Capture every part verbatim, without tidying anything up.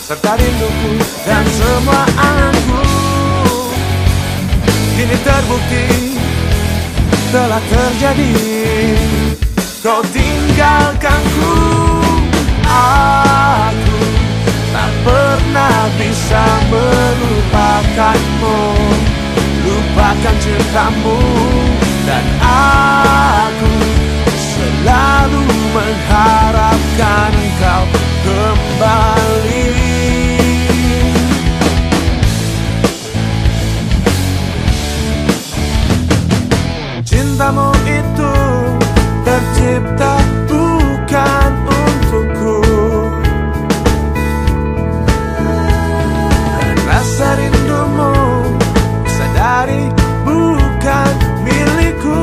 serta rinduku dan semua anganku. Kini terbukti telah terjadi, kau tinggalkanku. Aku tak pernah bisa melupakanmu, lupakan cintamu. Dan aku selalu mengharapkan engkau kembali. Cintamu itu tercipta bukan untukku, dan rasa rindumu sadari bukan milikku.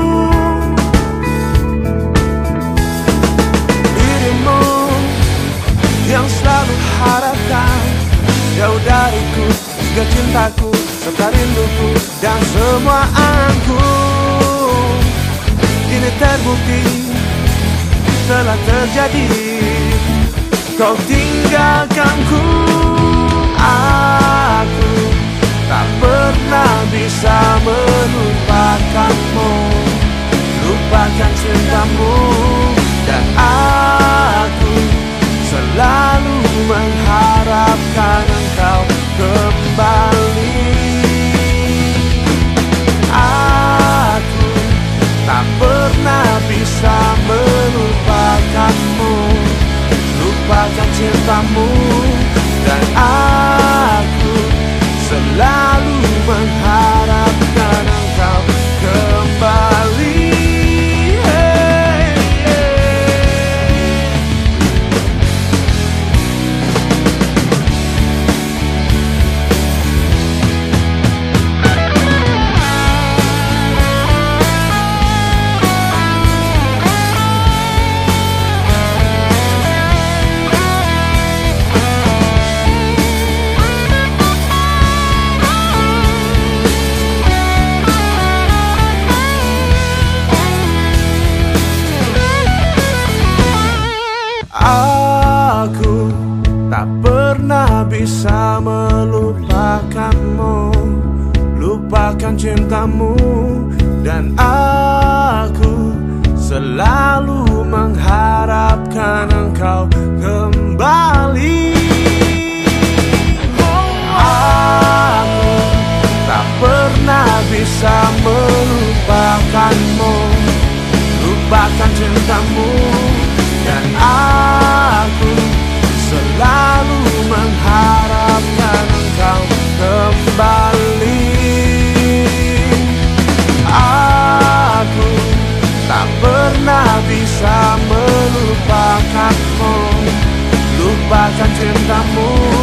Dirimu yang selalu harapkan jauh dariku, juga cintaku serta rinduku dan semua anganku. Kini terbukti telah terjadi, kau tinggalkanku. Aku tak pernah bisa melupakanmu, lupakan cintamu. Dan aku selalu mengharapkan engkau kembali. Aku tak pernah bisa melupakanmu, lupakan cintamu. Dan aku selalu mengharapkan engkau kembali. Hey, aku tak pernah bisa melupakanmu, lupakan cintamu. Dan aku selalu mengharapkan engkau kembali. Aku tak pernah bisa melupakanmu, lupakan cintamu. Dan aku selalu mengharapkan engkau kembali. Aku tak pernah bisa melupakanmu, lupakan cintamu.